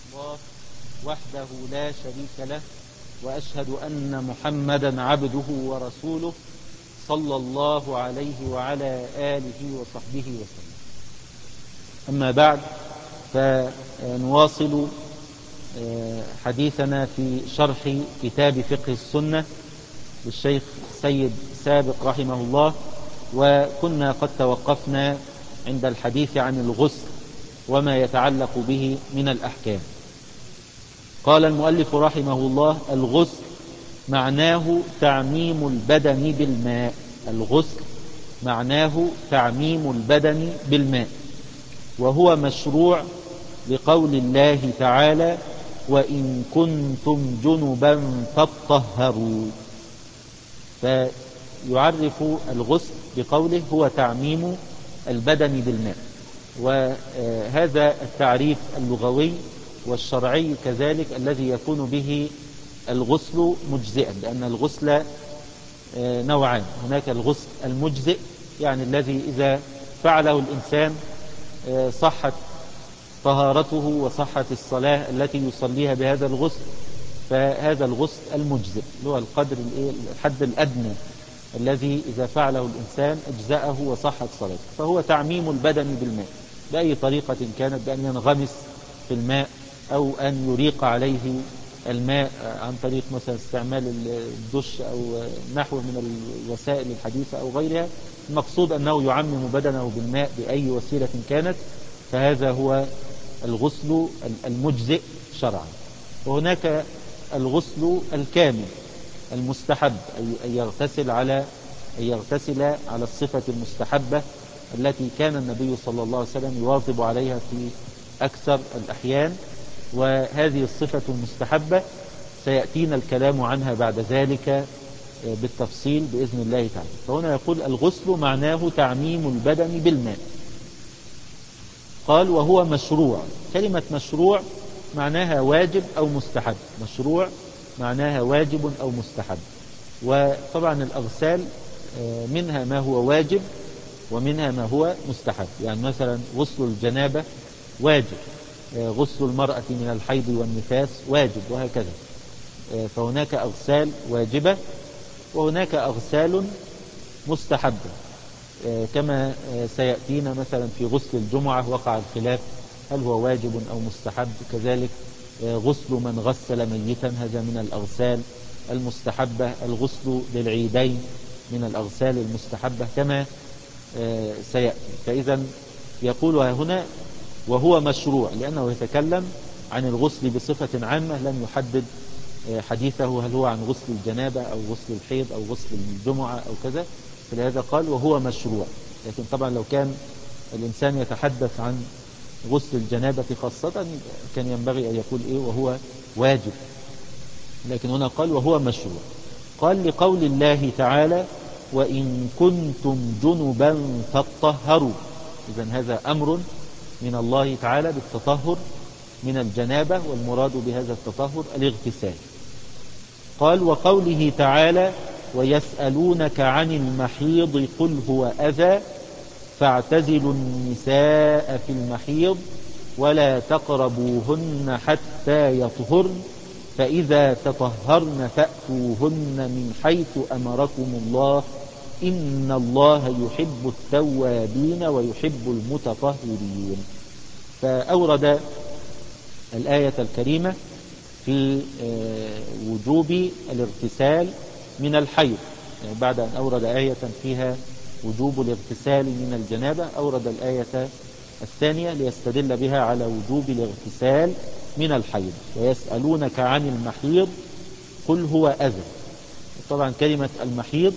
الله وحده لا شريك له، وأشهد أن محمدا عبده ورسوله صلى الله عليه وعلى آله وصحبه وسلم. أما بعد، فنواصل حديثنا في شرح كتاب فقه السنة للشيخ سيد سابق رحمه الله، وكنا قد توقفنا عند الحديث عن الغسل وما يتعلق به من الأحكام. قال المؤلف رحمه الله: الغسل معناه تعميم البدن بالماء. الغسل معناه تعميم البدن بالماء، وهو مشروع لقول الله تعالى: وإن كنتم جنبا فاطهروا. فيعرف الغسل بقوله هو تعميم البدن بالماء، وهذا التعريف اللغوي والشرعي كذلك الذي يكون به الغسل مجزئا، لأن الغسل نوعان: هناك الغسل المجزئ، يعني الذي إذا فعله الإنسان صحت طهارته وصحت الصلاة التي يصليها بهذا الغسل، فهذا الغسل المجزئ اللي هو القدر الحد الأدنى الذي إذا فعله الإنسان أجزأه وصحت صلاته، فهو تعميم البدن بالماء بأي طريقة كانت، بأن ينغمس في الماء أو أن يريق عليه الماء عن طريق مثلا استعمال الدش أو نحو من الوسائل الحديثة أو غيرها. المقصود أنه يعمم بدنه بالماء بأي وسيلة كانت، فهذا هو الغسل المجزئ شرعا. وهناك الغسل الكامل المستحب، أن يغتسل على الصفة المستحبة التي كان النبي صلى الله عليه وسلم يواظب عليها في أكثر الأحيان، وهذه الصفة المستحبة سيأتينا الكلام عنها بعد ذلك بالتفصيل بإذن الله تعالى. فهنا يقول: الغسل معناه تعميم البدن بالماء. قال: وهو مشروع. كلمة مشروع معناها واجب أو مستحب. مشروع معناها واجب أو مستحب. وطبعا الأغسال منها ما هو واجب ومنها ما هو مستحب، يعني مثلا غسل الجنابة واجب، غسل المرأة من الحيض والنفاس واجب، وهكذا. فهناك أغسال واجبة وهناك أغسال مستحبة، كما سيأتينا مثلا في غسل الجمعة وقع الخلاف هل هو واجب أو مستحب. كذلك غسل من غسل ميتا، هذا من الأغسال المستحبة. الغسل للعيدين من الأغسال المستحبة كما سيأتي. فإذا يقول هنا وهو مشروع، لأنه يتكلم عن الغسل بصفة عامة، لم يحدد حديثه هل هو عن غسل الجنابة أو غسل الحيض أو غسل الجمعة أو كذا، فلهذا قال وهو مشروع. لكن طبعا لو كان الإنسان يتحدث عن غسل الجنابة خاصة كان ينبغي أن يقول وهو واجب، لكن هنا قال وهو مشروع. قال لقول الله تعالى: وإن كنتم جنبا فاطهروا. إذن هذا أمر من الله تعالى بالتطهر من الجنابة، والمراد بهذا التطهر الاغتسال. قال: وقوله تعالى: ويسألونك عن المحيض قل هو أذى فاعتزلوا النساء في المحيض ولا تقربوهن حتى يطهرن فإذا تطهرن فأتوهن من حيث أمركم الله إن الله يحب التوابين ويحب المتطهرين. فأورد الآية الكريمة في وجوب الاغتسال من الحيض، يعني بعد أن أورد آية فيها وجوب الاغتسال من الجنابة أورد الآية الثانية ليستدل بها على وجوب الاغتسال من الحيض. ويسألونك عن المحيض قل هو أذى. طبعا كلمة المحيض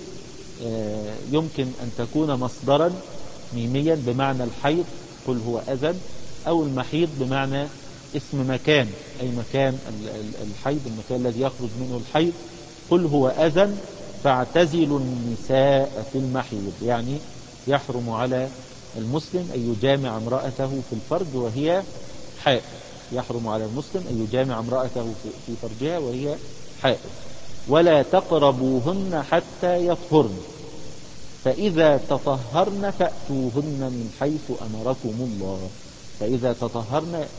يمكن أن تكون مصدرا ميميا بمعنى الحيض قل هو أذى، أو المحيض بمعنى اسم مكان، أي مكان الحيض، المكان الذي يخرج منه الحيض. قل هو أذى فاعتزلوا النساء في المحيض، يعني يحرم على المسلم أن يجامع امرأته في الفرج وهي حائض. يحرم على المسلم أن يجامع امرأته في فرجها وهي حائض. ولا تقربوهن حتى يطهرن فإذا تطهرن فأتوهن من حيث أمركم الله. فإذا تطهرن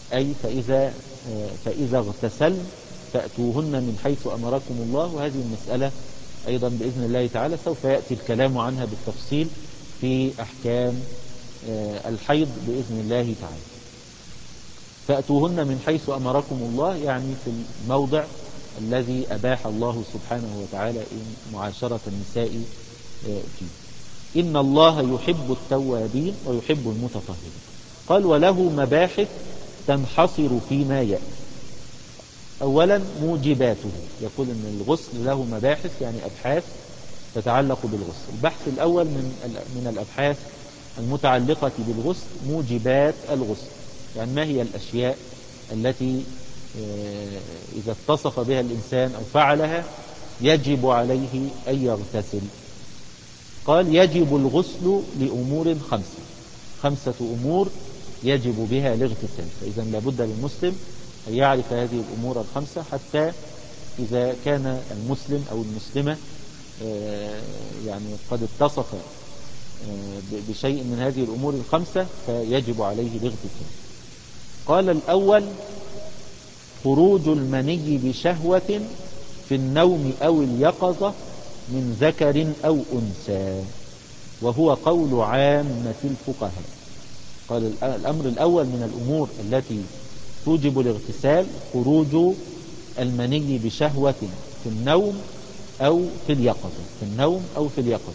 أي فإذا اغتسلن فأتوهن من حيث أمركم الله. وهذه المسألة أيضا بإذن الله تعالى سوف يأتي الكلام عنها بالتفصيل في أحكام الحيض بإذن الله تعالى. فأتوهن من حيث أمركم الله، يعني في الموضع الذي أباح الله سبحانه وتعالى معاشرة النساء فيه. إن الله يحب التوابين ويحب المتطهرين. قال وله مباحث تنحصر فيما يأتي. أولا موجباته، يقول أن الغسل له مباحث يعني أبحاث تتعلق بالغسل. البحث الأول من الأبحاث المتعلقة بالغسل موجبات الغسل، يعني ما هي الأشياء التي إذا اتصف بها الإنسان أو فعلها يجب عليه أن يغتسل. قال يجب الغسل لأمور خمسة أمور يجب بها الاغتسال. فإذا لابد للمسلم أن يعرف هذه الأمور الخمسة، حتى إذا كان المسلم أو المسلمة يعني قد اتصف بشيء من هذه الأمور الخمسة فيجب عليه الاغتسال. قال الأول خروج المني بشهوة في النوم أو اليقظة من ذكر أو أنثى، وهو قول عامة الفقهاء. قال الأمر الأول من الأمور التي توجب الاغتسال خروج المني بشهوة في النوم أو في اليقظة. في النوم أو في اليقظة،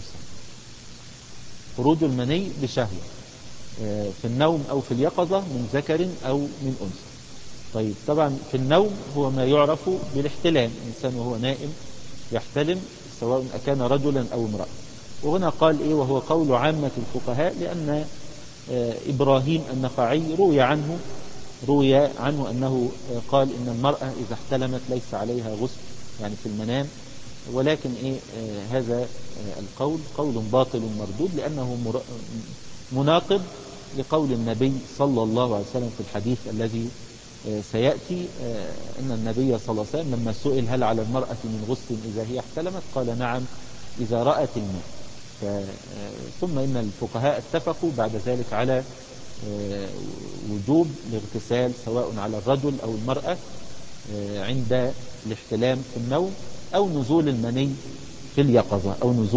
خروج المني بشهوة في النوم أو في اليقظة من ذكر أو من أنثى. طيب طبعا في النوم هو ما يعرف بالاحتلام، الإنسان وهو نائم يحتلم سواء أكان رجلا أو امرأة. وهنا قال إيه وهو قول عامة الفقهاء، لأن إبراهيم النخعي روي عنه أنه قال إن المرأة إذا احتلمت ليس عليها غسل، يعني في المنام. ولكن هذا القول قول باطل مردود، لأنه مناقض لقول النبي صلى الله عليه وسلم في الحديث الذي سيأتي، أن النبي صلى الله عليه وسلم لما سئل هل على المرأة من غسل إذا هي احتلمت قال نعم إذا رأت الماء. ثم إن الفقهاء اتفقوا بعد ذلك على وجوب الاغتسال سواء على الرجل أو المرأة عند الاحتلام في النوم أو نزول المني في اليقظة،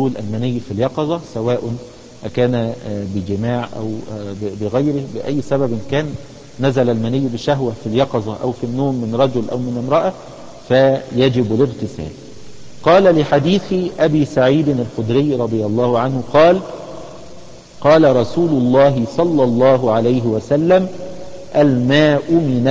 سواء أكان بجماع أو بغيره، بأي سبب كان نزل المني بشهوة في اليقظة أو في النوم من رجل أو من امرأة فيجب الاغتسال. قال لحديث أبي سعيد الخدري رضي الله عنه قال رسول الله صلى الله عليه وسلم الماء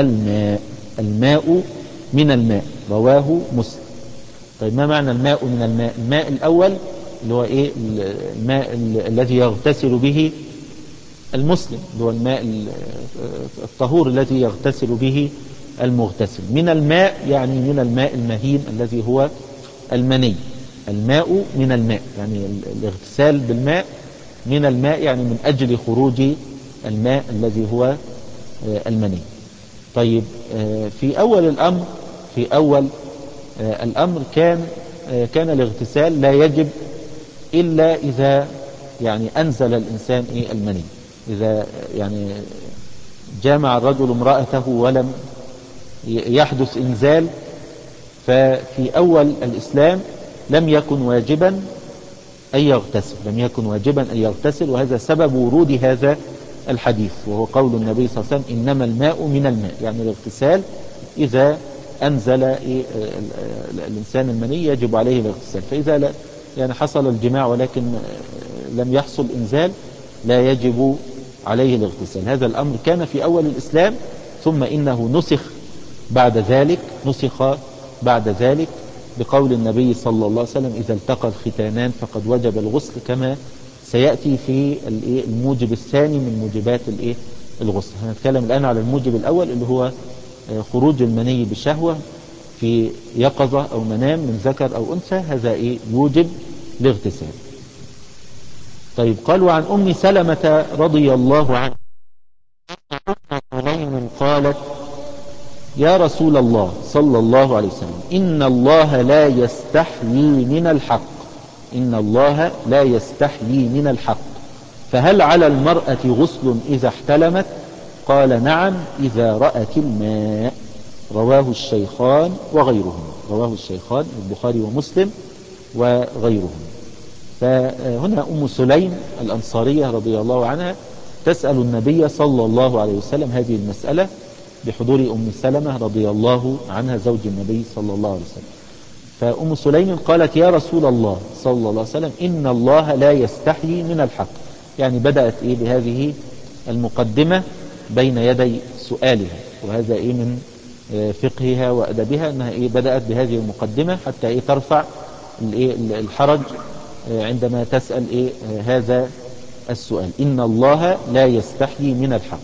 من الماء، رواه مسلم. طيب ما معنى الماء من الماء؟ الماء الأول اللي هو إيه؟ الماء الذي يغتسل به المسلم، اللي هو الماء الطهور الذي يغتسل به المغتسل. من الماء يعني من الماء المهين الذي هو المني. الماء من الماء يعني الاغتسال بالماء من الماء، يعني من أجل خروج الماء الذي هو المني. طيب في أول الأمر كان الاغتسال لا يجب إلا إذا يعني أنزل الإنسان المني. إذا يعني جامع الرجل امرأته ولم يحدث إنزال، ففي أول الإسلام لم يكن واجبا أن يغتسل. وهذا سبب ورود هذا الحديث، وهو قول النبي صلى الله عليه وسلم إنما الماء من الماء، يعني الاغتسال إذا أنزل الإنسان المني يجب عليه الاغتسال. فإذا يعني حصل الجماع ولكن لم يحصل إنزال لا يجب عليه الاغتسال. هذا الأمر كان في أول الإسلام، ثم إنه نسخ بعد ذلك بقول النبي صلى الله عليه وسلم إذا التقى الختانان فقد وجب الغسل، كما سيأتي في الموجب الثاني من موجبات الغسل. هنتكلم الآن على الموجب الأول اللي هو خروج المني بشهوة في يقظة أو منام من ذكر أو أنثى، هذا يوجب الاغتسال. طيب قال وعن أم سلمة رضي الله عنها قالت يا رسول الله صلى الله عليه وسلم إن الله لا يستحيي من الحق، فهل على المرأة غسل إذا احتلمت؟ قال نعم إذا رأت الماء. رواه الشيخان وغيرهم، رواه الشيخان البخاري ومسلم وغيرهم. فهنا أم سليم الأنصارية رضي الله عنها تسأل النبي صلى الله عليه وسلم هذه المسألة بحضور أم سلمة رضي الله عنها زوج النبي صلى الله عليه وسلم. فأم سليم قالت يا رسول الله صلى الله عليه وسلم إن الله لا يستحيي من الحق. يعني بدأت بهذه المقدمة بين يدي سؤالها، وهذا من فقهها وأدبها أنها بدأت بهذه المقدمة حتى ترفع الحرج عندما تسأل هذا السؤال. إن الله لا يستحيي من الحق.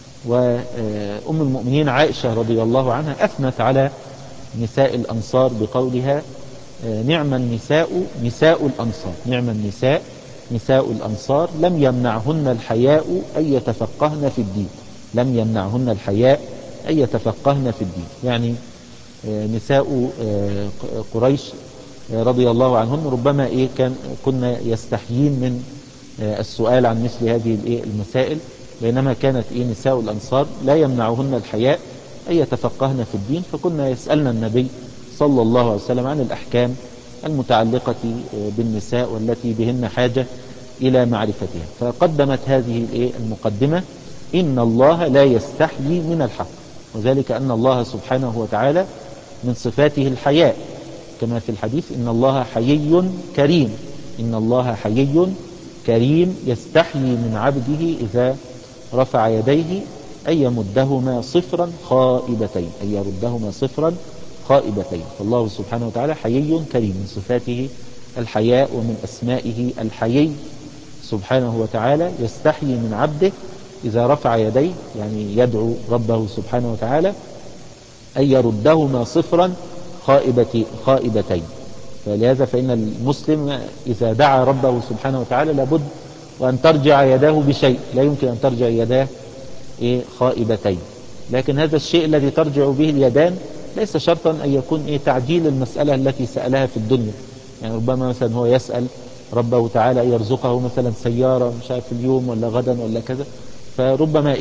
وأم المؤمنين عائشة رضي الله عنها أثنت على نساء الأنصار بقولها نعم النساء نساء الأنصار، نعم النساء نساء الأنصار لم يمنعهن الحياء أن يتفقهن في الدين، لم يمنعهن الحياء أن يتفقهن في الدين. يعني نساء قريش رضي الله عنهن ربما كنا يستحيين من السؤال عن مثل هذه المسائل، بينما كانت نساء الأنصار لا يمنعهن الحياء أن يتفقهن في الدين، فكنا يسألن النبي صلى الله عليه وسلم عن الأحكام المتعلقة بالنساء والتي بهن حاجة إلى معرفتها. فقدمت هذه المقدمة إن الله لا يستحيي من الحق، وذلك أن الله سبحانه وتعالى من صفاته الحياء، كما في الحديث إن الله حيي كريم، إن الله حيي كريم يستحيي من عبده إذا رفع يديه أن يمدهما صفرا خائبتين، أن يردهما صفرا خائبتين. فالله سبحانه وتعالى حيي كريم، من صفاته الحياء ومن أسمائه الحيي سبحانه وتعالى. يستحيي من عبده إذا رفع يديه، يعني يدعو ربه سبحانه وتعالى، أن يردهما صفرا خائبتين. فلهذا فإن المسلم إذا دعا ربه سبحانه وتعالى لابد وأن ترجع يداه بشيء، لا يمكن أن ترجع يداه خائبتين. لكن هذا الشيء الذي ترجع به اليدان ليس شرطا أن يكون تعجيل المسألة التي سألها في الدنيا. يعني ربما مثلا هو يسأل ربه تعالى يرزقه مثلا سيارة مش عارف اليوم ولا غدا ولا كذا، فربما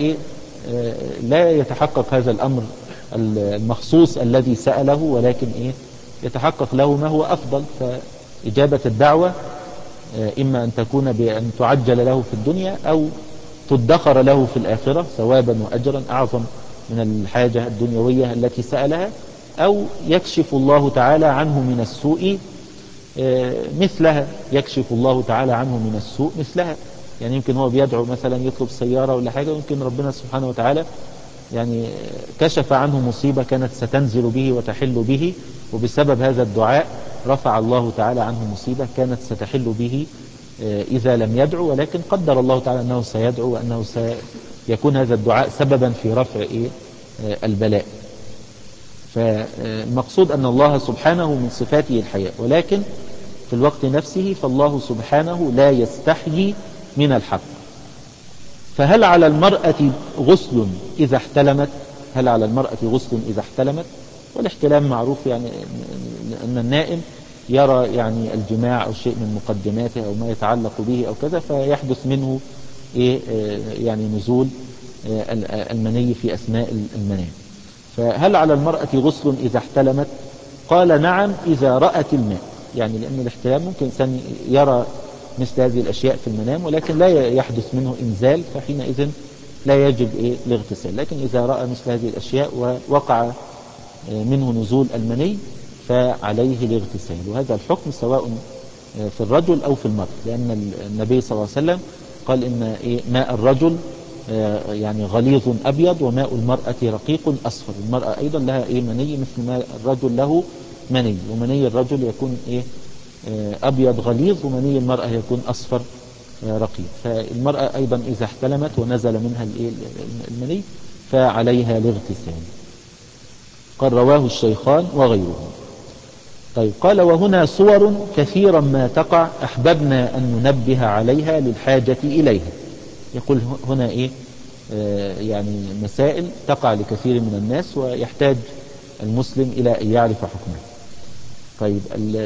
لا يتحقق هذا الأمر المخصوص الذي سأله، ولكن يتحقق له ما هو أفضل. فإجابة الدعوة إما أن تكون بأن تعجل له في الدنيا أو تدخر له في الآخرة ثوابا وأجرا أعظم من الحاجة الدنيوية التي سألها، أو يكشف الله تعالى عنه من السوء مثلها، يكشف الله تعالى عنه من السوء مثلها. يعني يمكن هو بيدعو مثلا يطلب سيارة ولا حاجة، يمكن ربنا سبحانه وتعالى يعني كشف عنه مصيبة كانت ستنزل به وتحل به، وبسبب هذا الدعاء رفع الله تعالى عنه مصيبة كانت ستحل به إذا لم يدعو، ولكن قدر الله تعالى أنه سيدعو وأنه سيكون هذا الدعاء سببا في رفع البلاء. فالمقصود أن الله سبحانه من صفاته الحياء، ولكن في الوقت نفسه فالله سبحانه لا يستحيي من الحق. فهل على المرأة غسل إذا احتلمت؟ هل على المرأة غسل إذا احتلمت؟ والاحتلام معروف يعني أن النائم يرى يعني الجماع أو شيء من مقدماته أو ما يتعلق به أو كذا، فيحدث منه يعني نزول المني في أثناء المنام. فهل على المرأة غسل إذا احتلمت؟ قال نعم إذا رأت الماء. يعني لأن الاحتلام ممكن إنسان يرى مثل هذه الأشياء في المنام ولكن لا يحدث منه إنزال، فحينئذ لا يجب الاغتسال. لكن إذا رأى مثل هذه الأشياء ووقع منه نزول المني فعليه الاغتسال. وهذا الحكم سواء في الرجل أو في المرأة، لأن النبي صلى الله عليه وسلم قال إن ماء الرجل يعني غليظ أبيض وماء المرأة رقيق أصفر. المرأة أيضا لها مني مثل ما الرجل له مني، ومني الرجل يكون أبيض غليظ ومني المرأة يكون أصفر رقيق. فالمرأة أيضا إذا احتلمت ونزل منها المني فعليها الاغتسال. قال رواه الشيخان وغيرهم. طيب قال وهنا صور كثيرا ما تقع أحببنا أن ننبه عليها للحاجة إليها. يقول هنا يعني مسائل تقع لكثير من الناس ويحتاج المسلم إلى أن يعرف حكمها. طيب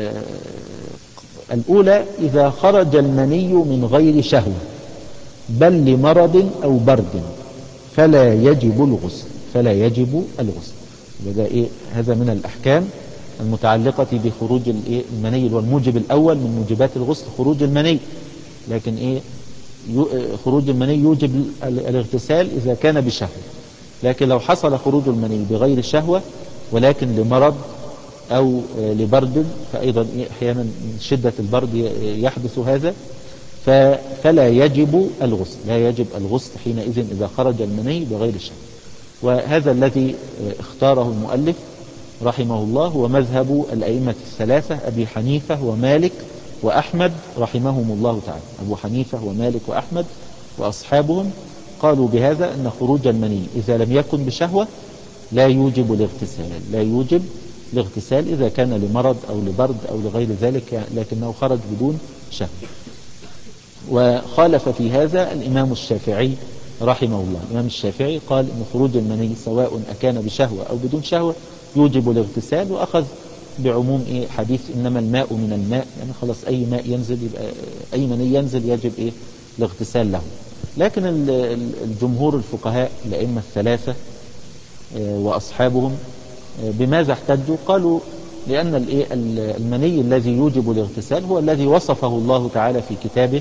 الأولى إذا خرج المني من غير شهوة بل لمرض أو برد فلا يجب الغسل. فلا يجب الغسل. ده إيه؟ هذا من الأحكام المتعلقة بخروج المني، والموجب الأول من موجبات الغسل خروج المني. لكن إيه؟ خروج المني يوجب الاغتسال إذا كان بشهوة. لكن لو حصل خروج المني بغير شهوة ولكن لمرض أو لبرد، فأيضا أحيانا من شدة البرد يحدث هذا، فلا يجب الغسل. لا يجب الغسل حينئذ إذا خرج المني بغير شهوة. وهذا الذي اختاره المؤلف رحمه الله هو مذهب الأئمة الثلاثة أبي حنيفة ومالك وأحمد رحمهم الله تعالى. أبو حنيفة ومالك وأحمد وأصحابهم قالوا بهذا أن خروج المني إذا لم يكن بشهوة لا يوجب الاغتسال. لا يوجب الاغتسال إذا كان لمرض أو لبرد أو لغير ذلك، لكنه خرج بدون شهوة. وخالف في هذا الإمام الشافعي رحمه الله. الإمام الشافعي قال أن خروج المني سواء أكان بشهوة أو بدون شهوة يوجب الاغتسال، وأخذ بعموم حديث إنما الماء من الماء، يعني خلاص أي ماء ينزل يبقى أي مني ينزل يجب الاغتسال له. لكن الجمهور الفقهاء الأئمة الثلاثة وأصحابهم بماذا احتجوا؟ قالوا لأن المني الذي يوجب الاغتسال هو الذي وصفه الله تعالى في كتابه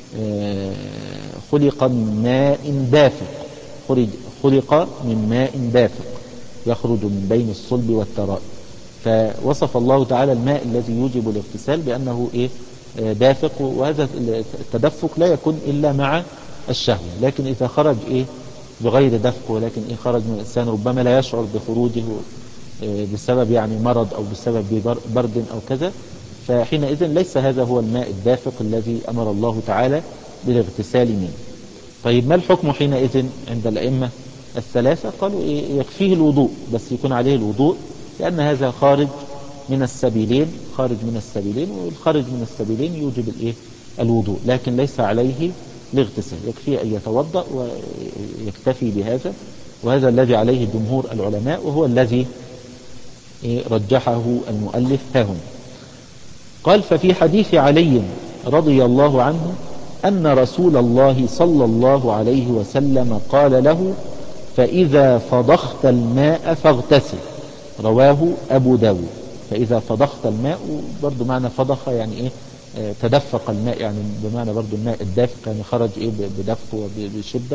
خلق من ماء دافق. خلق من ماء دافق يخرج من بين الصلب والترائب. فوصف الله تعالى الماء الذي يوجب الاغتسال بأنه دافق، وهذا التدفق لا يكون إلا مع الشهوة. لكن إذا خرج بغير دفق، ولكن خرج من الإنسان ربما لا يشعر بخروجه بسبب يعني مرض أو بسبب برد أو كذا، فحينئذ ليس هذا هو الماء الدافق الذي أمر الله تعالى بالاغتسال منه. طيب ما الحكم حينئذ عند الأئمة الثلاثة؟ قالوا يكفيه الوضوء، بس يكون عليه الوضوء، لأن هذا خارج من السبيلين. خارج من السبيلين، والخارج من السبيلين يوجب الوضوء، لكن ليس عليه الاغتسال، يكفيه أن يتوضأ ويكتفي بهذا. وهذا الذي عليه جمهور العلماء، وهو الذي رجحه المؤلف ها هنا. قال ففي حديث علي رضي الله عنه أن رسول الله صلى الله عليه وسلم قال له فإذا فضخت الماء فاغتسل. رواه أبو داود. فإذا فضخت الماء، برضو معنى فضخ يعني تدفق الماء، يعني بمعنى برضو الماء الدافق، يعني خرج بدفق وبشدة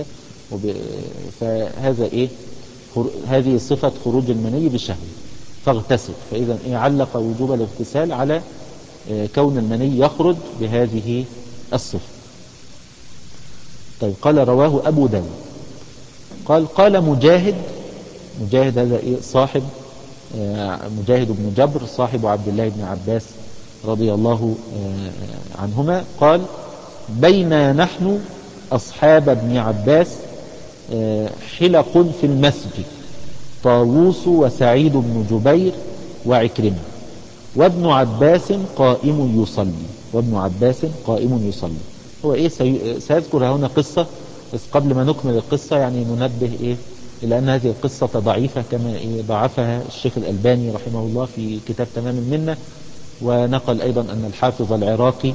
فهذا هذه صفة خروج المني بشهوة. فاغتسل. فإذا علق وجوب الاغتسال على كون المني يخرج بهذه الصفة. طيب قال رواه أبو داود. قال مجاهد هذا صاحب مجاهد بن جبر صاحب عبد الله بن عباس رضي الله عنهما، قال بينا نحن أصحاب ابن عباس حلق في المسجد طاووس وسعيد بن جبير وعكرمة وابن عباس قائم يصلي. وابن عباس قائم يصلي. هو سيذكر هنا قصة، بس قبل ما نكمل القصة يعني ننبه إلى أن هذه القصة ضعيفة كما ضعفها الشيخ الألباني رحمه الله في كتاب تمام المنة. ونقل أيضا أن الحافظ العراقي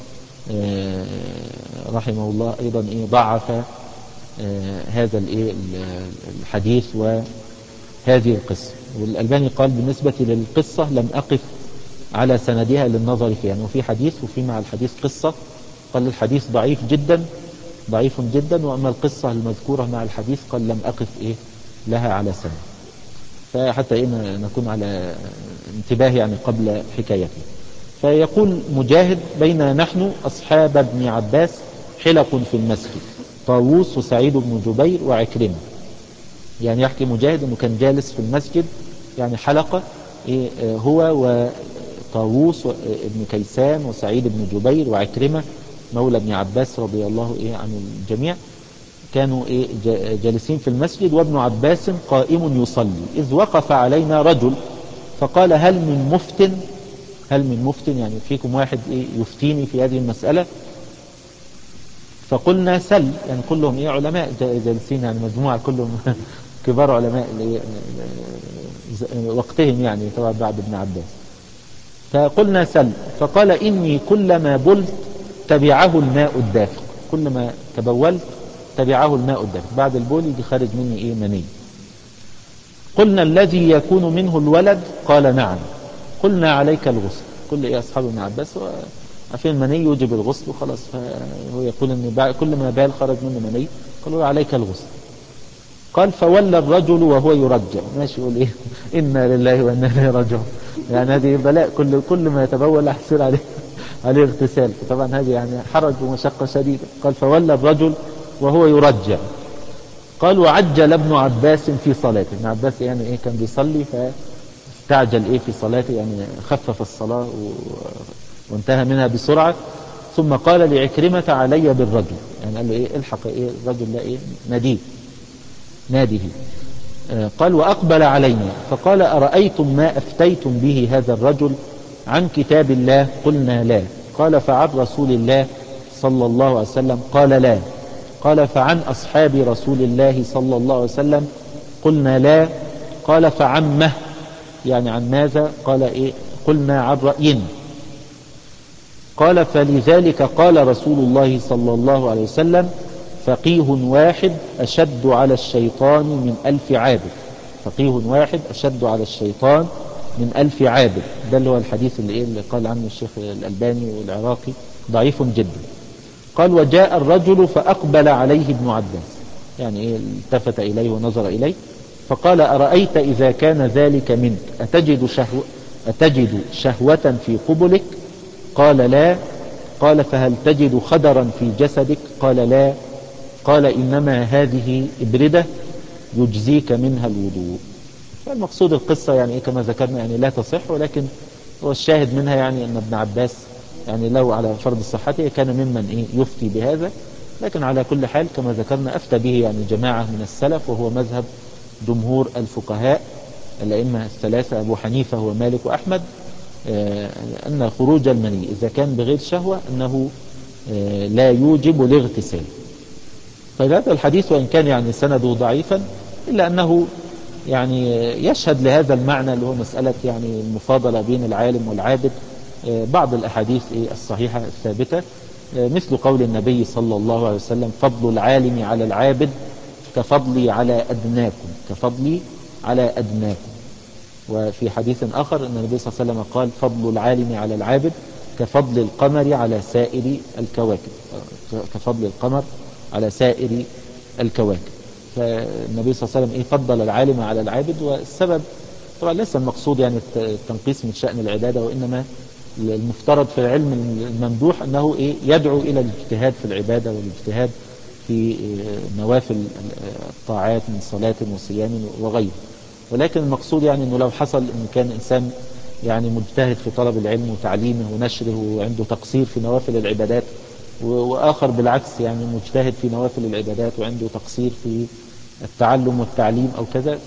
رحمه الله أيضا ضعف هذا الحديث وهذه القصة. والألباني قال بالنسبة للقصة لم أقف على سندها للنظر فيها، يعني وفي حديث وفي مع الحديث قصة. قال الحديث ضعيف جدا، وأما القصة المذكورة مع الحديث قال لم أقف لها على سند. فحتى نكون على انتباه يعني قبل حكايته. فيقول مجاهد بينا نحن أصحاب ابن عباس حلق في المسجد طاووس وسعيد بن جبير وعكرمة. يعني يحكي مجاهد أنه كان جالس في المسجد، يعني حلقة هو وطاووس ابن كيسان وسعيد بن جبير وعكرمة مولى ابن عباس رضي الله عن الجميع، كانوا جالسين في المسجد، وابن عباس قائم يصلي، إذ وقف علينا رجل فقال هل من مفتن يعني فيكم واحد يفتيني في هذه المسألة؟ فقلنا سل، يعني كلهم علماء جالسين، يعني مجموعة كلهم كبار علماء وقتهم، يعني طبعا بعد ابن عباس. فقلنا سل، فقال إني كلما بلت تبعه الماء الدافق. كلما تبولت تبعه الماء الدافق، بعد البول يجي خارج مني ايه؟ مني. قلنا الذي يكون منه الولد؟ قال نعم. قلنا عليك الغسل. كل ايه اصحاب ابن عباس عارفين المني يوجب الغسل وخلاص، فهو يقول ان كل ما بال خرج منه مني قالوا عليك الغسل. قال فولى الرجل وهو يرجع. ماشي، يقول ايه؟ انا لله وانا اليه راجعون. يعني هذه بلاء، كل ما يتبول هيصير عليه اغتسال. طبعا هذه يعني حرج ومشقة شديدة. قال فولى الرجل وهو يرجع. قال وعجل ابن عباس في صلاته. ابن عباس يعني ايه؟ كان بيصلي فاستعجل ايه في صلاته، يعني خفف الصلاة وانتهى منها بسرعة. ثم قال لعكرمة علي بالرجل، يعني قال له ايه؟ الحق ايه الرجل ده ايه؟ ناديه. قال وأقبل علينا فقال أرأيتم ما أفتيتم به هذا الرجل عن كتاب الله؟ قلنا لا. قال فعن رسول الله صلى الله عليه وسلم؟ قال لا. قال فعن أصحاب رسول الله صلى الله عليه وسلم؟ قلنا لا. قال فعمه، يعني عن ماذا؟ قال إيه؟ قلنا عن رأينا. قال فلذلك قال رسول الله صلى الله عليه وسلم فقيه واحد أشد على الشيطان من 1000 عابد. فقيه واحد أشد على الشيطان من 1000 عابد. ده اللي هو الحديث اللي قال عنه الشيخ الألباني والعراقي ضعيف جدا. قال وجاء الرجل فأقبل عليه ابن عباس، يعني إيه؟ التفت إليه ونظر إليه فقال أرأيت إذا كان ذلك منك أتجد شهوة في قبلك؟ قال لا. قال فهل تجد خدرا في جسدك؟ قال لا. قال إنما هذه إبردة يجزيك منها الوضوء. فالمقصود القصة يعني إيه؟ كما ذكرنا يعني لا تصح، ولكن هو الشاهد منها يعني أن ابن عباس يعني لو على فرض صحته كان ممن إيه؟ يفتي بهذا. لكن على كل حال كما ذكرنا أفتى به يعني جماعة من السلف، وهو مذهب جمهور الفقهاء الأئمة الثلاثة أبو حنيفة ومالك وأحمد، أن خروج المني إذا كان بغير شهوة أنه لا يوجب الاغتسال. طيب هذا الحديث وإن كان يعني سنده ضعيفا إلا أنه يعني يشهد لهذا المعنى اللي هو مسألة يعني المفاضلة بين العالم والعابد. بعض الأحاديث الصحيحة الثابتة مثل قول النبي صلى الله عليه وسلم فضل العالم على العابد كفضلي على أدناكم، كفضلي على أدناكم. وفي حديث آخر أن النبي صلى الله عليه وسلم قال فضل العالم على العابد كفضل القمر على سائر الكواكب، كفضل القمر على سائر الكواكب. فالنبي صلى الله عليه وسلم فضل العالم على العابد. والسبب طبعا ليس المقصود يعني التنقيص من شأن العبادة، وإنما المفترض في العلم الممدوح أنه يدعو إلى الاجتهاد في العبادة والاجتهاد في نوافل الطاعات من صلاة وصيام وغيره. ولكن المقصود يعني أنه لو حصل أن كان إنسان يعني مجتهد في طلب العلم وتعليمه ونشره وعنده تقصير في نوافل العبادات، وآخر بالعكس يعني مجتهد في نوافل العبادات وعنده تقصير في التعلم والتعليم أو كذا،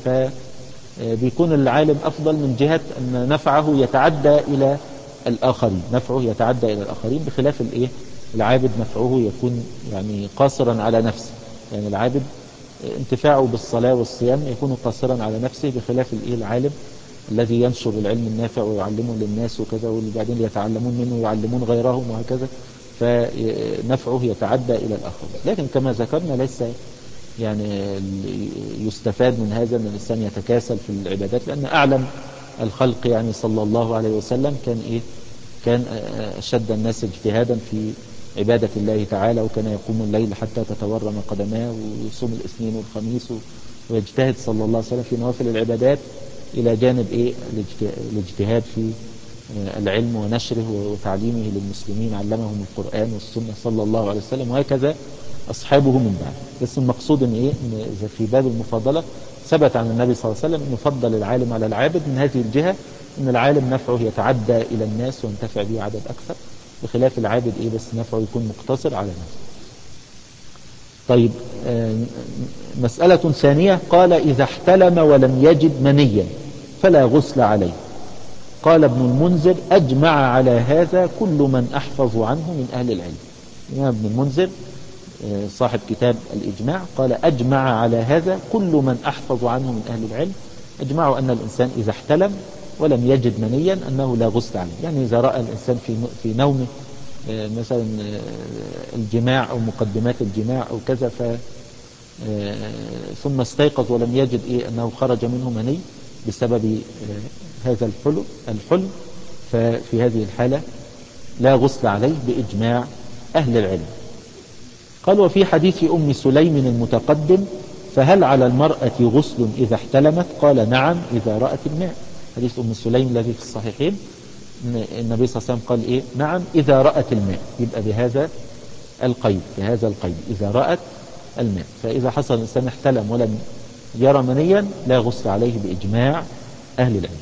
فبيكون العالم أفضل من جهة أن نفعه يتعدى إلى الآخرين، نفعه يتعدى إلى الآخرين، بخلاف العابد نفعه يكون يعني قاصرا على نفسه. يعني العابد انتفاعه بالصلاة والصيام يكون قاصرا على نفسه، بخلاف العالم الذي ينشر العلم النافع ويعلمه للناس وكذا، وبعدين يتعلمون منه ويعلمون غيرهم وهكذا، فنفعه يتعدى إلى الآخرين. لكن كما ذكرنا ليس يعني يستفاد من هذا أن الإنسان يتكاسل في العبادات، لأن أعلم الخلق يعني صلى الله عليه وسلم كان أشد الناس اجتهادا في عبادة الله تعالى، وكان يقوم الليل حتى تتورم قدماه ويصوم الاثنين والخميس، ويجتهد صلى الله عليه وسلم في نوافل العبادات إلى جانب الاجتهاد في العلم ونشره وتعليمه للمسلمين، علمهم القرآن والسنة صلى الله عليه وسلم، وهكذا أصحابه من بعد. بس المقصود إن إذا في باب المفاضلة ثبت عن النبي صلى الله عليه وسلم أنه فضل العالم على العابد من هذه الجهة، أن العالم نفعه يتعدى إلى الناس وينتفع به عدد أكثر، بخلاف العابد بس نفعه يكون مقتصر على نفسه. طيب مسألة ثانية، قال إذا احتلم ولم يجد منيا فلا غسل عليه. قال ابن المنذر أجمع على هذا كل من أحفظ عنه من أهل العلم. ابن المنذر صاحب كتاب الإجماع قال أجمع على هذا كل من أحفظ عنه من أهل العلم. أجمعوا أن الإنسان إذا احتلم ولم يجد منيا أنه لا غسل عليه. يعني إذا رأى الإنسان في نومه مثلا الجماع أو مقدمات الجماع أو كذا ثم استيقظ ولم يجد أنه خرج منه مني بسبب هذا الحلم، ففي هذه الحالة لا غسل عليه بإجماع أهل العلم. قال: وفي حديث أم سليم المتقدم: فهل على المرأة غسل إذا احتلمت؟ قال: نعم إذا رأت الماء. حديث أم سليم الذي في الصحيحين، النبي صلى الله عليه وسلم قال نعم إذا رأت الماء، يبقى بهذا القيد إذا رأت الماء. فإذا حصل الإنسان احتلم ولم يرى منيا لا غسل عليه بإجماع أهل العلم.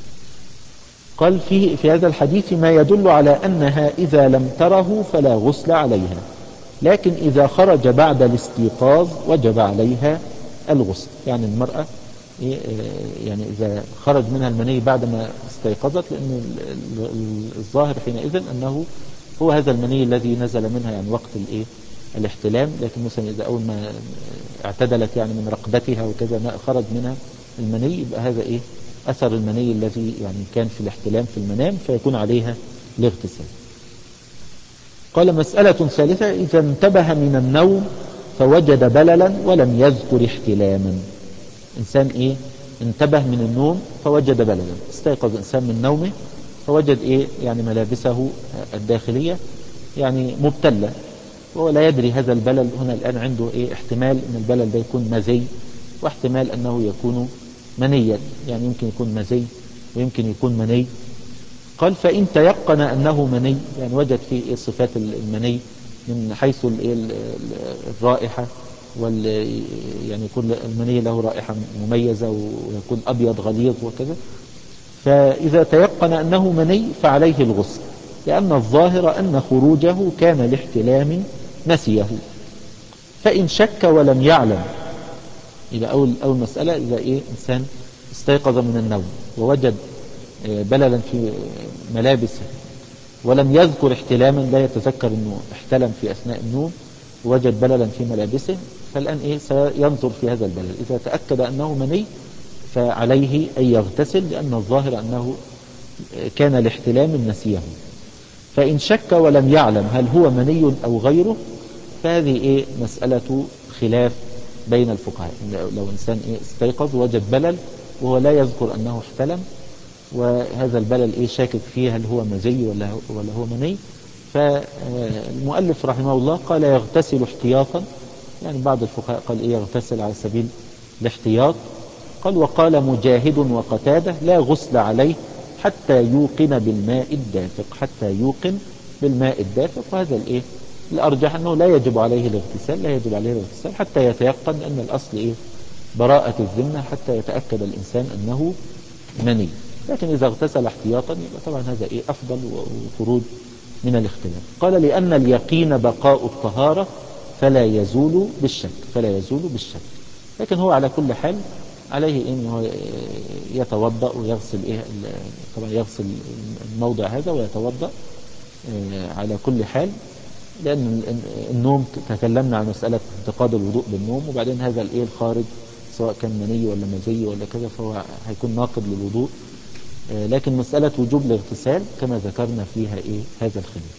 قال: في هذا الحديث ما يدل على أنها إذا لم تره فلا غسل عليها، لكن إذا خرج بعد الاستيقاظ وجب عليها الغسل. يعني المرأة يعني إذا خرج منها المني بعد ما استيقظت، لأن الظاهر حينئذ أنه هو هذا المني الذي نزل منها يعني وقت الاحتلام. لكن مثلا إذا أول ما اعتدلت يعني من رقبتها وكذا خرج منها المني، يبقى هذا أثر المني الذي يعني كان في الاحتلام في المنام، فيكون عليها الاغتسال. قال: مسألة ثالثة: إذا انتبه من النوم فوجد بللا ولم يذكر احتلاما. إنسان انتبه من النوم فوجد بللا، استيقظ إنسان من نومه فوجد يعني ملابسه الداخلية يعني مبتلة، وهو لا يدري هذا البلل. هنا الآن عنده احتمال أن البلل ده يكون مزي، واحتمال أنه يكون منيا، يعني يمكن يكون مزي ويمكن يكون مني. قال: فإن تيقن أنه مني، يعني وجد فيه صفات المني من حيث الرائحة، يعني يكون المني له رائحة مميزة ويكون أبيض غليظ وكذا، فإذا تيقن أنه مني فعليه الغسل، لأن الظاهر أن خروجه كان لاحتلام نسيه. فإن شك ولم يعلم، يبقى أول مسألة: إذا إنسان استيقظ من النوم ووجد بللا في ملابسه ولم يذكر احتلاما، لا يتذكر أنه احتلم في أثناء النوم، ووجد بللا في ملابسه، فالآن سينظر في هذا البلل. إذا تأكد أنه مني فعليه أن يغتسل، لأن الظاهر أنه كان الاحتلام نسيه. فإن شك ولم يعلم هل هو مني أو غيره، فهذه مسألة خلاف بين الفقهاء. لو إنسان استيقظ ووجد بلل وهو لا يذكر أنه احتلم، وهذا البلل شاكك فيه هل هو مزي ولا هو مني، فالمؤلف رحمه الله قال: يغتسل احتياطا. يعني بعض الفقهاء قال يغتسل على سبيل الاحتياط. قال: وقال مجاهد وقتاده: لا غسل عليه حتى يوقن بالماء الدافق. وهذا الأرجح أنه لا يجب عليه الاغتسال حتى يتيقن أن الأصل براءة الذمة، حتى يتأكد الإنسان أنه مني. لكن إذا اغتسل احتياطا يبقى طبعا هذا أفضل وخروج من الاختلاف. قال: لأن اليقين بقاء الطهارة فلا يزول بالشك. لكن هو على كل حال عليه أنه يتوضأ ويغسل طبعا يغسل الموضع هذا ويتوضأ على كل حال، لأن النوم تكلمنا عن مسألة انتقاد الوضوء بالنوم، وبعدين هذا الخارج سواء كان مني ولا مزي ولا كذا فهو هيكون ناقض للوضوء. لكن مسألة وجوب الاغتسال كما ذكرنا فيها هذا الخلاف.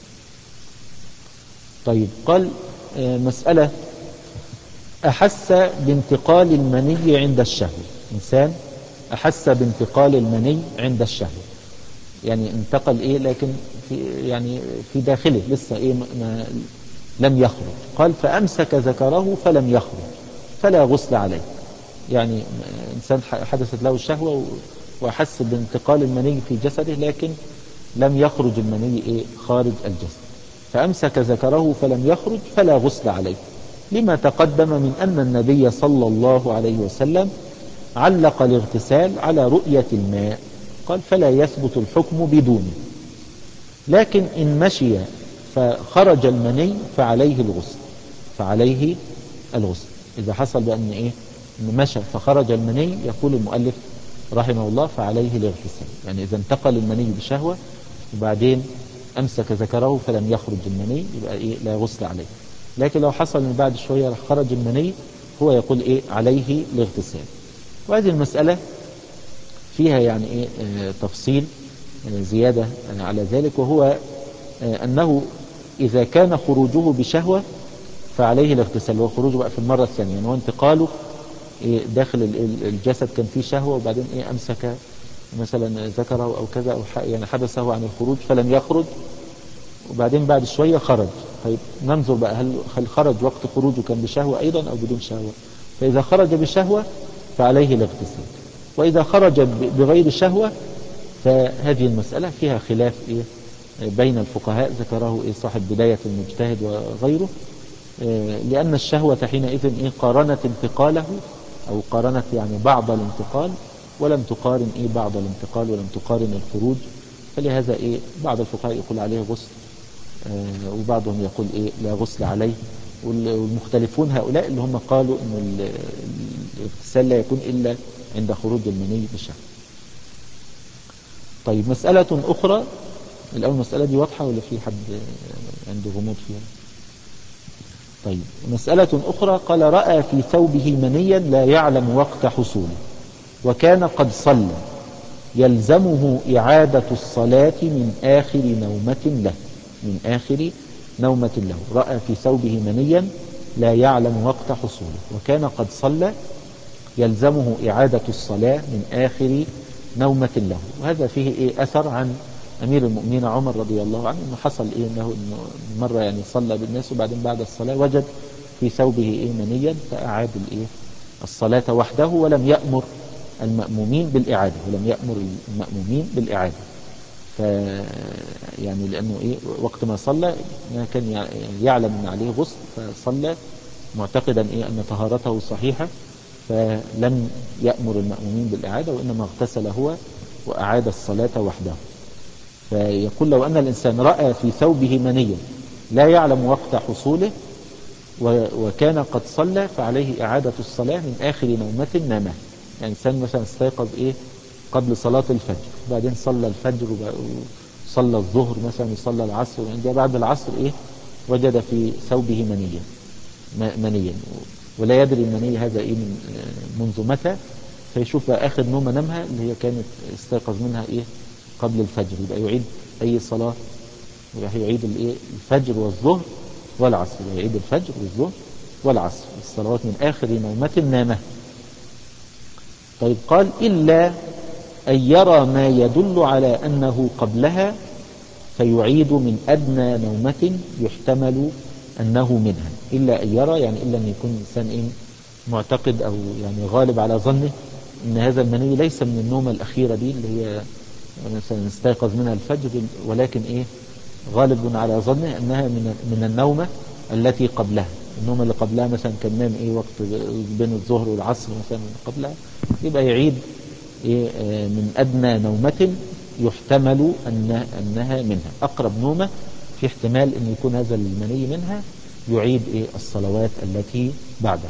طيب، قال: مسألة: أحس بانتقال المني عند الشهوة. إنسان أحس بانتقال المني عند الشهوة، يعني انتقل لكن في داخله لسه لم يخرج. قال: فأمسك ذكره فلم يخرج فلا غسل عليه. يعني إنسان حدثت له الشهوة وأحس بانتقال المني في جسده، لكن لم يخرج المني خارج الجسد، فأمسك ذكره فلم يخرج فلا غسل عليه، لما تقدم من أن النبي صلى الله عليه وسلم علق الاغتسال على رؤية الماء. قال: فلا يثبت الحكم بدونه، لكن إن مشي فخرج المني فعليه الغسل. إذا حصل بأن إن مشى فخرج المني، يقول المؤلف رحمه الله: فعليه الاغتسال. يعني إذا انتقل المني بشهوة وبعدين أمسك ذكره فلم يخرج المني، يبقى لا غسل عليه. لكن لو حصل من بعد شوية خرج المني، هو يقول عليه الاغتسال. وهذه المسألة فيها يعني تفصيل زيادة على ذلك، وهو أنه إذا كان خروجه بشهوة فعليه الاغتسال وخروجه بقى في المرة الثانية، يعني هو انتقاله داخل الجسد كان فيه شهوة، وبعدين أمسك مثلا ذكره أو كذا، أو يعني حبسه عن الخروج فلم يخرج، وبعدين بعد شوية خرج. طيب ننظر بقى هل خرج وقت خروجه كان بشهوة أيضا أو بدون شهوة؟ فإذا خرج بشهوة فعليه الاغتسال، وإذا خرج بغير شهوة فهذه المسألة فيها خلاف بين الفقهاء، ذكره صاحب بداية المجتهد وغيره، لأن الشهوة حينئذ قارنت انتقاله، أو قارنت يعني بعض الانتقال، ولم تقارن بعض الانتقال، ولم تقارن الخروج. فلهذا بعض الفقهاء يقول عليه غسل، وبعضهم يقول لا غسل عليه. والمختلفون هؤلاء اللي هم قالوا ان الاغتسال لا يكون إلا عند خروج المني بشهوة. طيب مسألة أخرى، الأول المسألة دي واضحة ولا في حد عنده غموض فيها؟ طيب مسألة أخرى، قال رأى في ثوبه منيا لا يعلم وقت حصوله وكان قد صلى، يلزمه إعادة الصلاة من آخر نومة له. من آخر نومة له، رأى في ثوبه منيا لا يعلم وقت حصوله وكان قد صلى، يلزمه إعادة الصلاة من آخر نومة له. وهذا فيه أثر عن أمير المؤمنين عمر رضي الله عنه، أنه حصل إنه مرة يعني صلى بالناس، وبعدين بعد الصلاة وجد في ثوبه منيا، فأعاد الصلاة وحده، ولم يأمر المأمومين بالإعادة، ف يعني لأنه وقت ما صلى ما كان يعلم أن عليه غسل، فصلى معتقدا أن طهارته صحيحة، فلم يأمر المأمومين بالإعادة، وإنما اغتسل هو وأعاد الصلاة وحده. فيقول لو أن الإنسان رأى في ثوبه منيا لا يعلم وقت حصوله وكان قد صلى، فعليه إعادة الصلاة من آخر نومة نامها. يعني إنسان مثلا استيقظ قبل صلاة الفجر، بعدين صلى الفجر وصلى الظهر مثلا وصلى العصر، وعندها بعد العصر وجد في ثوبه منيا ولا يدري المني هذا منذ متى، فيشوف آخر نومة نامها اللي هي كانت استيقظ منها قبل الفجر، يبقى يعيد أي صلاة، يبقى يعيد الفجر والظهر والعصر، يعيد الفجر والظهر والعصر، الصلوات من آخر نومة نامها. طيب قال إلا أن يرى ما يدل على أنه قبلها فيعيد من أدنى نومة يحتمل أنه منها. إلا أن يرى يعني إلا أن يكون الإنسان معتقد أو يعني غالب على ظنه أن هذا المني ليس من النومة الأخيرة دي اللي هي مثلا استيقظ منها الفجر، ولكن غالب على ظنه أنها من النومة التي قبلها. النومة اللي قبلها مثلا كان نام وقت بين الظهر والعصر مثلا قبلها، يبقى يعيد من أدنى نومة يحتمل أنها منها. أقرب نومة في احتمال أن يكون هذا المني منها، يعيد الصلوات التي بعدها.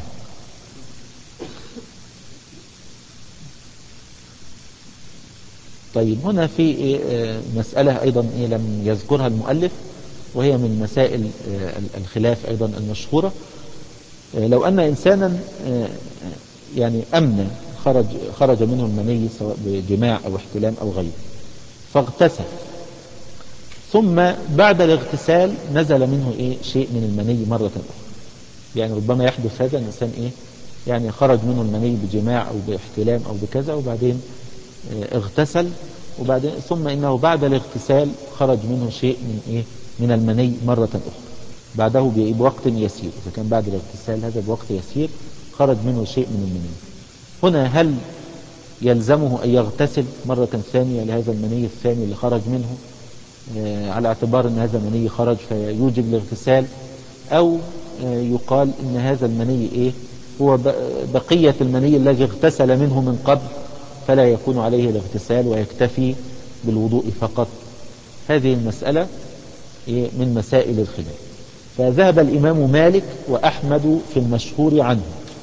طيب هنا في مسألة أيضا لم يذكرها المؤلف، وهي من مسائل الخلاف أيضا المشهورة. لو أن إنسانا يعني أمن خرج منه المني سواء بجماع أو احتلام أو غيره، فاغتسل، ثم بعد الاغتسال نزل منه شيء من المني مرة أخرى. يعني ربما يحدث هذا الإنسان يعني خرج منه المني بجماع أو باحتلام أو بكذا، وبعدين اغتسل، وبعدين ثم إنه بعد الاغتسال خرج منه شيء من المني مرة أخرى بعده بوقت يسير. إذا كان بعد الاغتسال هذا بوقت يسير خرج منه شيء من المني، هنا هل يلزمه أن يغتسل مرة ثانية لهذا المني الثاني اللي خرج منه على اعتبار أن هذا المني خرج فيوجب الاغتسال، أو يقال أن هذا المني هو بقية المني الذي اغتسل منه من قبل، فلا يكون عليه الاغتسال ويكتفي بالوضوء فقط؟ هذه المسألة من مسائل الخلاف. فذهب الإمام مالك وأحمد في المشهور عنه،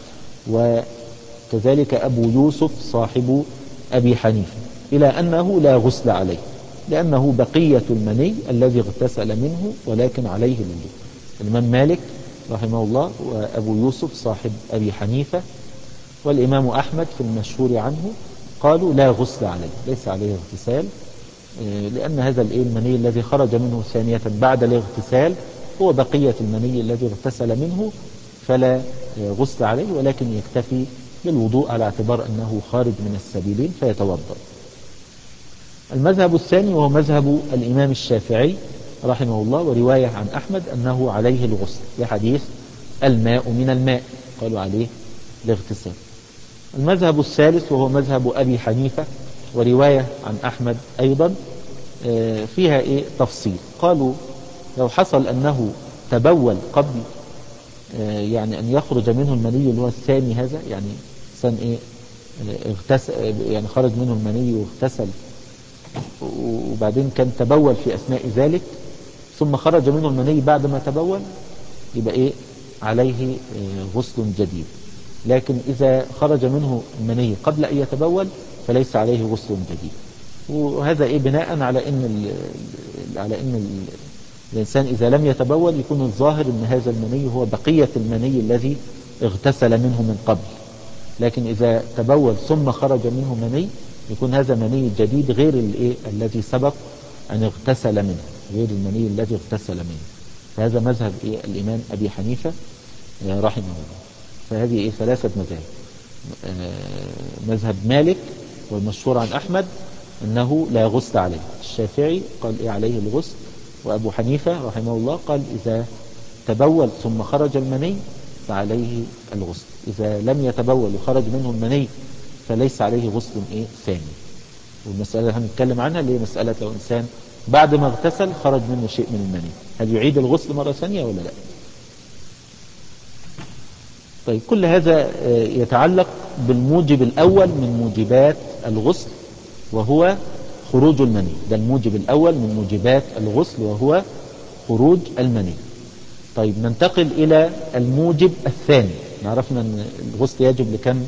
وكذلك أبو يوسف صاحب أبي حنيفة، إلى أنه لا غسل عليه، لأنه بقية المني الذي اغتسل منه ولكن عليه الوضوء. الإمام مالك رحمه الله وأبو يوسف صاحب أبي حنيفة والإمام أحمد في المشهور عنه قالوا لا غسل عليه، ليس عليه اغتسال، لأن هذا المني الذي خرج منه ثانية بعد الاغتسال هو بقية المني الذي اغتسل منه فلا غسل عليه، ولكن يكتفي بالوضوء على اعتبار أنه خارج من السبيلين فيتوضأ. المذهب الثاني وهو مذهب الإمام الشافعي رحمه الله ورواية عن أحمد أنه عليه الغسل، لحديث الماء من الماء، قالوا عليه الاغتسال. المذهب الثالث وهو مذهب أبي حنيفة ورواية عن أحمد أيضا فيها تفصيل. قالوا لو حصل أنه تبول قبل يعني أن يخرج منه المني اللي هو الثاني هذا، يعني إنسان اغتسل، يعني خرج منه المني واغتسل وبعدين كان تبول في أثناء ذلك ثم خرج منه المني بعد ما تبول، يبقى عليه غسل جديد. لكن إذا خرج منه المني قبل أن يتبول فليس عليه غسل جديد. وهذا بناء على أن الإنسان إذا لم يتبول يكون الظاهر أن هذا المني هو بقية المني الذي اغتسل منه من قبل، لكن إذا تبول ثم خرج منه مني يكون هذا مني جديد غير الذي سبق أن اغتسل منه، غير المني الذي اغتسل منه. فهذا مذهب الإمام أبي حنيفة رحمه الله. فهذه ثلاثة مذاهب. مذهب مالك والمشهور عن أحمد أنه لا غسل عليه، الشافعي قال عليه الغسل، وأبو حنيفة رحمه الله قال إذا تبول ثم خرج المني فعليه الغسل، إذا لم يتبول وخرج منه المني فليس عليه غسل ثاني. والمسألة اللي هنتكلم عنها اللي هي مسألة لو إنسان بعد ما اغتسل خرج منه شيء من المني، هل يعيد الغسل مرة ثانية ولا لا؟ طيب كل هذا يتعلق بالموجب الأول من موجبات الغسل وهو خروج المني. ده الموجب الأول من موجبات الغسل وهو خروج المني. طيب ننتقل إلى الموجب الثاني. عرفنا أن الغسل يجب لكم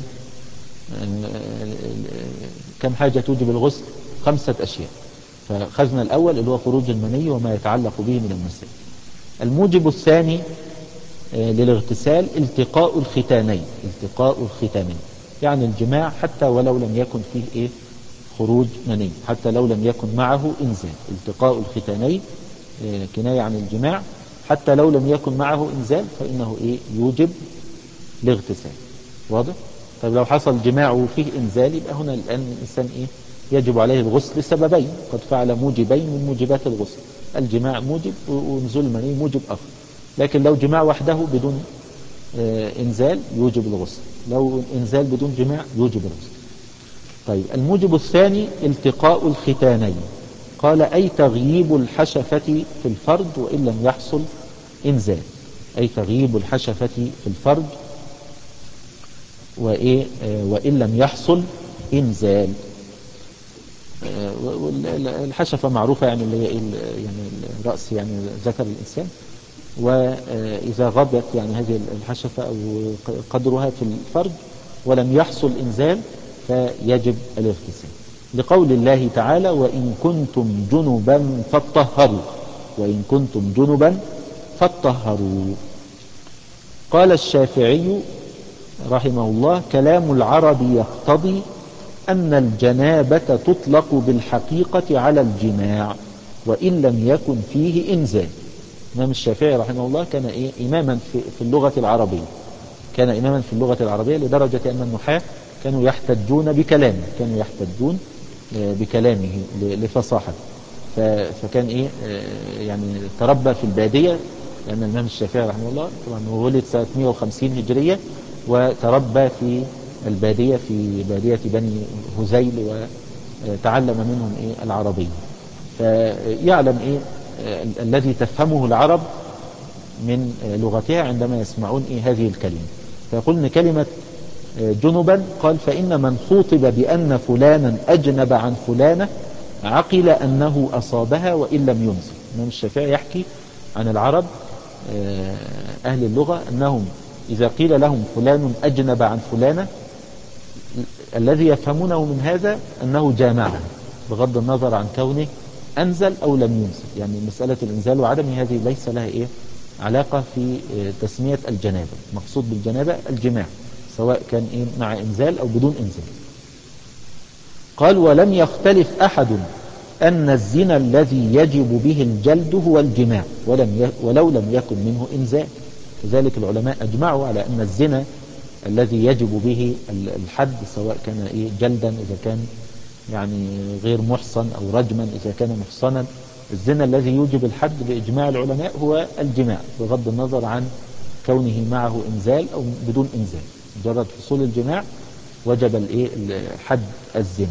كم حاجة توجب الغسل؟ 5 أشياء. فخذنا الأول اللي هو خروج المني وما يتعلق به من المسائل. الموجب الثاني للاغتسال التقاء الختانين. التقاء الختانين يعني الجماع حتى ولو لم يكن فيه خروج مني، حتى لو لم يكن معه إنزال. التقاء الختانين كناية عن الجماع، حتى لو لم يكن معه إنزال فإنه يوجب الاغتسال. واضح؟ طيب لو حصل جماع وفيه إنزال يبقى هنا الآن الإنسان يجب عليه الغسل لسببين، قد فعل موجبين من موجبات الغسل، الجماع موجب ونزول المني موجب آخر. لكن لو جماع وحده بدون إنزال يوجب الغسل، لو إنزال بدون جماع يوجب الغسل. طيب الموجب الثاني التقاء الختانين، قال أي تغييب الحشفة في الفرج وإن لم يحصل إنزال، أي تغييب الحشفة في الفرج وإن لم يحصل إنزال. الحشفة معروفة يعني اللي هي يعني الرأس، يعني ذكر الإنسان، وإذا غابت يعني هذه الحشفة أو قدرها في الفرج ولم يحصل إنزال فيجب الاغتسال، لقول الله تعالى وإن كنتم جنبا فاطهروا، وإن كنتم جنبا فاطهروا. قال الشافعي رحمه الله كلام العرب يقتضي أن الجنابة تطلق بالحقيقة على الجماع وإن لم يكن فيه إنزال. الإمام الشافعي رحمه الله كان إماما في اللغة العربية، كان إماما في اللغة العربية لدرجة أن النحاة كانوا يحتجون بكلامه، كانوا يحتجون بكلامه لفصاحته. فكان يعني تربى في البادية، لأن الإمام الشافعي رحمه الله طبعا هو ولد سنة 150 هجرية وتربى في البادية في بادية بني هذيل وتعلم منهم العربية، فيعلم الذي تفهمه العرب من لغتها عندما يسمعون هذه الكلمة. فيقول إن كلمة جنبا قال فإن من خوطب بأن فلانا أجنب عن فلانة عقل أنه أصابها وإن لم ينزل. الإمام الشافعي يحكي عن العرب أهل اللغة أنهم إذا قيل لهم فلان أجنب عن فلانة الذي يفهمونه من هذا أنه جامعها بغض النظر عن كونه أنزل أو لم ينزل. يعني مسألة الإنزال وعدم هذه ليس لها علاقة في تسمية الجنابة. مقصود بالجنابة الجماع سواء كان مع إنزال أو بدون إنزال. قال ولم يختلف أحد أن الزنا الذي يجب به الجلد هو الجماع ولو لم يكن منه إنزال. لذلك العلماء أجمعوا على أن الزنا الذي يجب به الحد، سواء كان جلدا إذا كان يعني غير محصن، أو رجما إذا كان محصنا، الزنا الذي يوجب الحد بإجماع العلماء هو الجماع، بغض النظر عن كونه معه إنزال أو بدون إنزال. مجرد حصول الجماع وجب حد الزنا.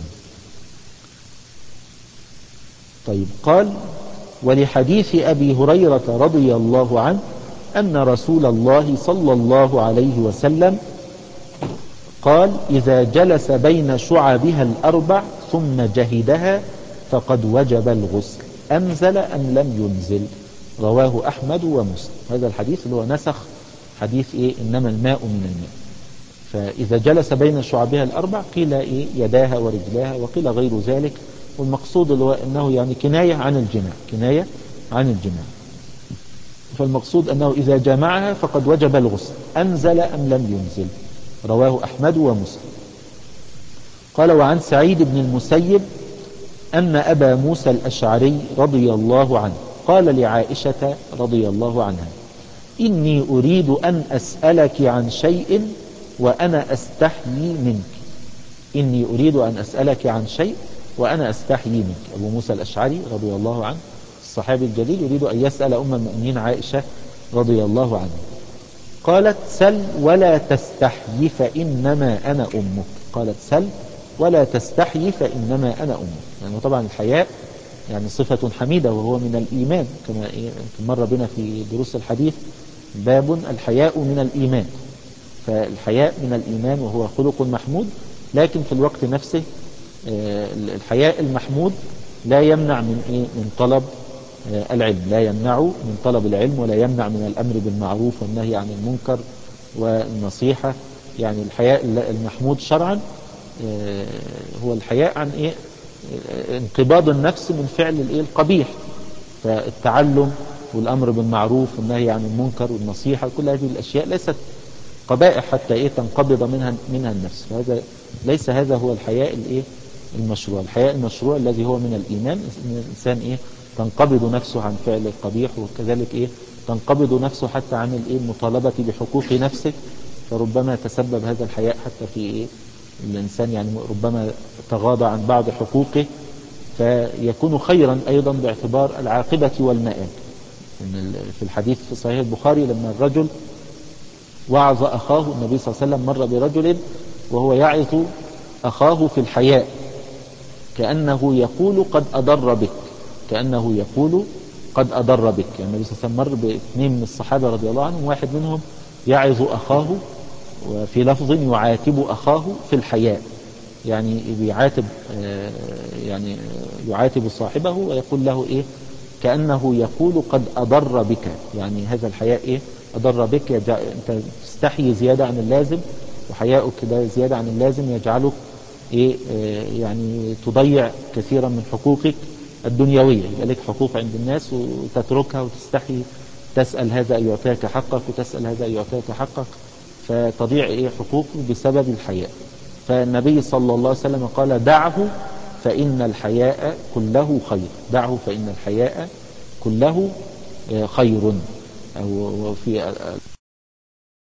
طيب، قال: ولحديث أبي هريرة رضي الله عنه أن رسول الله صلى الله عليه وسلم قال: إذا جلس بين شعبها الأربع ثم جهدها فقد وجب الغسل، أنزل أم لم ينزل. رواه أحمد ومسلم. هذا الحديث اللي هو نسخ حديث إنما الماء من الماء. فإذا جلس بين شعبها الأربع قيل يداها ورجلاها، وقيل غير ذلك، والمقصود اللي هو أنه يعني كناية عن الجماع، كناية عن الجماع. فالمقصود أنه إذا جمعها فقد وجب الغسل، أنزل أم لم ينزل. رواه أحمد ومسلم. قال: وعن سعيد بن المسيب أن أبا موسى الأشعري رضي الله عنه قال لعائشة رضي الله عنها: إني أريد أن أسألك عن شيء وأنا أستحيي منك. إني أريد أن أسألك عن شيء وأنا أستحيي منك. أبو موسى الأشعري رضي الله عنه الصحابي الجليل يريد أن يسأل أم المؤمنين عائشة رضي الله عنها. قالت: سل ولا تستحيي فإنما أنا أمك. قالت: سل ولا تستحيي فإنما أنا أمك. يعني طبعا الحياء يعني صفة حميدة وهو من الإيمان، كما مر بنا في دروس الحديث باب الحياء من الإيمان. فالحياء من الإيمان وهو خلق محمود، لكن في الوقت نفسه الحياء المحمود لا يمنع من طلب العلم، لا يمنع من طلب العلم، ولا يمنع من الأمر بالمعروف والنهي عن المنكر والنصيحة. يعني الحياء المحمود شرعا هو الحياء عن انقباض النفس من فعل القبيح. فالتعلم والأمر بالمعروف والنهي عن المنكر والنصيحة، كل هذه الأشياء ليست قبائح حتى تنقبض منها النفس. فهذا ليس هذا هو الحياء المشروع. الحياء المشروع الذي هو من الإيمان، ان الإنسان تنقبض نفسه عن فعل القبيح، وكذلك تنقبض نفسه حتى عن المطالبة بحقوق نفسه. فربما تسبب هذا الحياء حتى في الإنسان يعني ربما تغاضى عن بعض حقوقه، فيكون خيرا أيضا باعتبار العاقبة والمآب. في الحديث في صحيح البخاري لما الرجل وعظ أخاه، النبي صلى الله عليه وسلم مر برجل وهو يعظ أخاه في الحياء كأنه يقول قد أضر بك، كأنه يقول قد أضر بك. يعني النبي صلى الله عليه وسلم مر باثنين من الصحابة رضي الله عنهم، واحد منهم يعظ أخاه، وفي لفظ يعاتب أخاه في الحياء، يعني بيعاتب يعني يعاتب صاحبه ويقول له كأنه يقول قد أضر بك. يعني هذا الحياء أضر بك، أنت تستحي زيادة عن اللازم، وحياؤك ده زيادة عن اللازم يجعلك يعني تضيع كثيرا من حقوقك الدنيوية. يبقى لك حقوق عند الناس وتتركها وتستحي تسأل هذا أن يعطيك حقك، وتسأل هذا أن يعطيك حقك، فتضيع حقوقك بسبب الحياء. فالنبي صلى الله عليه وسلم قال: دعه فإن الحياء كله خير. دعه فإن الحياء كله خير. أو في